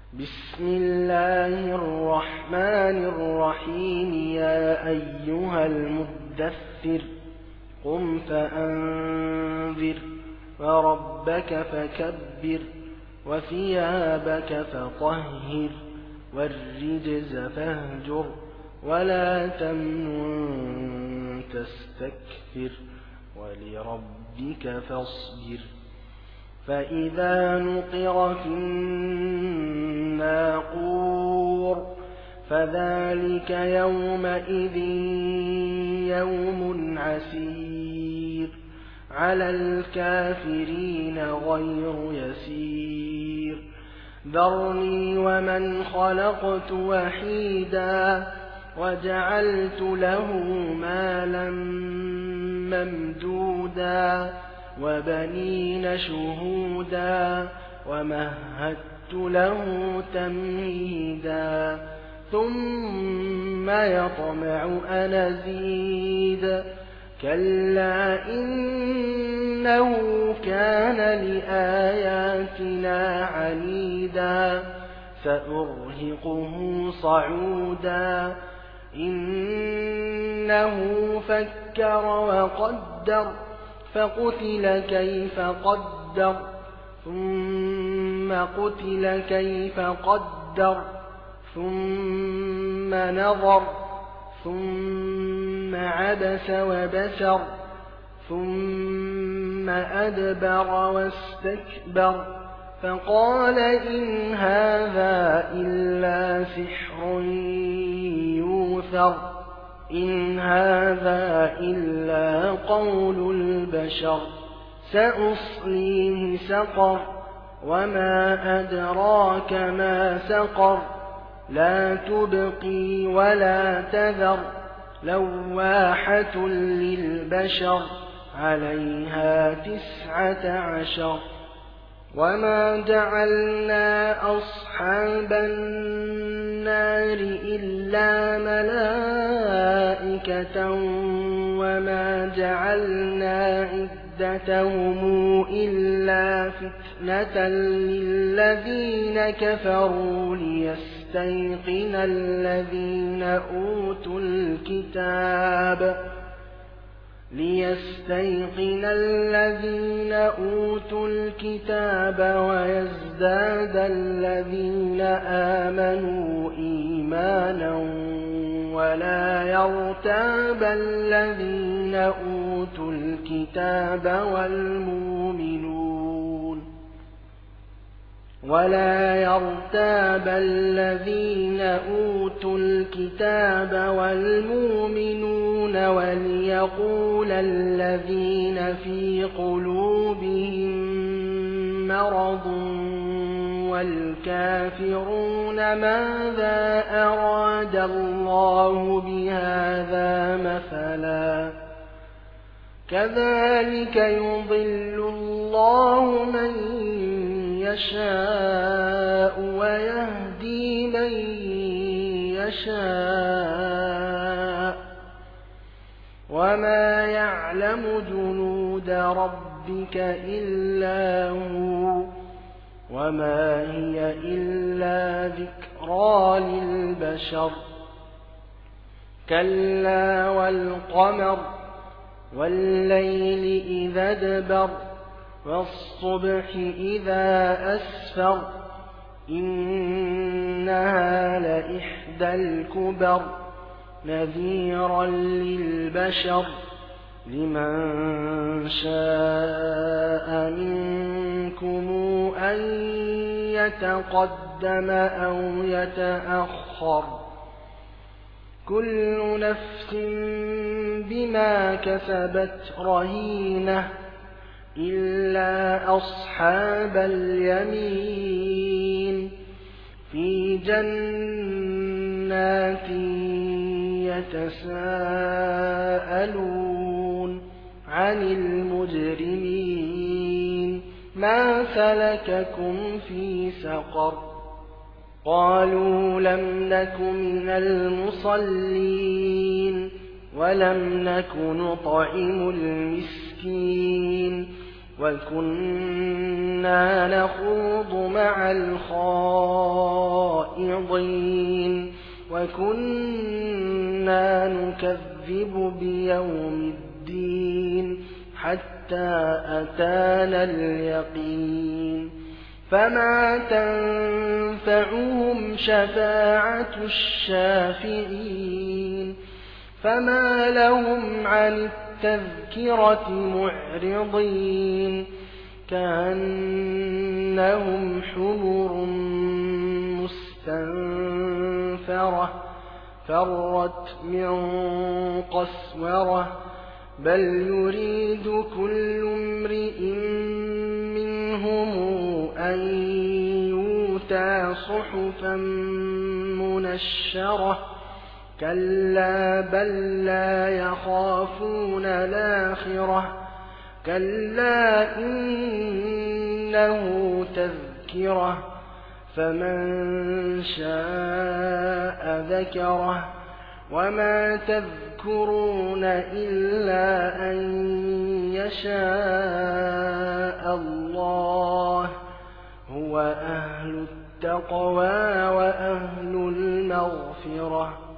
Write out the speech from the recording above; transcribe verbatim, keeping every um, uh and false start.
بسم الله الرحمن الرحيم. يا أيها المدثر قم فأنذر وربك فكبر وثيابك فطهر والرجز فاهجر ولا تمنن تستكثر ولربك فاصبر. فإذا نقر في الناقور فذلك يومئذ يوم عسير على الكافرين غير يسير. ذرني ومن خلقت وحيدا وجعلت له مالا ممدودا وبنين شهودا ومهدت له تمهيدا ثم يطمع أن أزيد. كلا إنه كان لآياتنا عنيدا سأرهقه صعودا. إنه فكر وقدر فقتل كيف قدر ثم قتل كيف قدر ثم نظر ثم عبس وبسر ثم أدبر واستكبر فقال إن هذا إلا سحر يوثر إن هذا إلا قول البشر. سأصليه سقر وما أدراك ما سقر لا تبقي ولا تذر لواحة للبشر عليها تسعة عشر. وما جعلنا أصحاب النار إلا ملائكة وما جعلنا عدتهم إلا فتنة للذين كفروا ليستيقن الذين أوتوا الكتاب ليستيقن الذين أوتوا الكتاب ويزداد الذين آمنوا إيمانا ولا يرتاب الذين أوتوا الكتاب والمؤمنون ولا يرتاب الذين أوتوا الكتاب والمؤمنون وليقول الذين في قلوبهم مرض والكافرون ماذا أراد الله بهذا مثلا كذلك يضل الله من يشاء ويهدي من يشاء وما يعلم جنود ربك إلا هو وما هي إلا ذكرى للبشر. كلا والقمر والليل إذا ادبر والصبح إذا أسفر إنها لإحدى الكبر نذيرا للبشر لمن شاء منكم أن يتقدم أو يتأخر كل نفس بما كسبت رهينة إلا أصحاب اليمين في جنات يتساءلون عن المجرمين ما سلككم في سقر قالوا لم نك من المصلين ولم نك نطعم المسكين وكنا نخوض مع الخائضين وكنا نكذب بيوم الدين حتى أتانا اليقين فما تنفعهم شفاعة الشافعين فما لهم عن التذكرة معرضين كأنهم حمر مستنفرة فرت من قسورة بل يريد كل امرئ منهم أن يؤتى صحفا منشرة كلا بل لا يخافون الآخرة كلا إنه تذكرة فمن شاء ذكره وما تذكرون إلا أن يشاء الله هو أهل التقوى وأهل المغفرة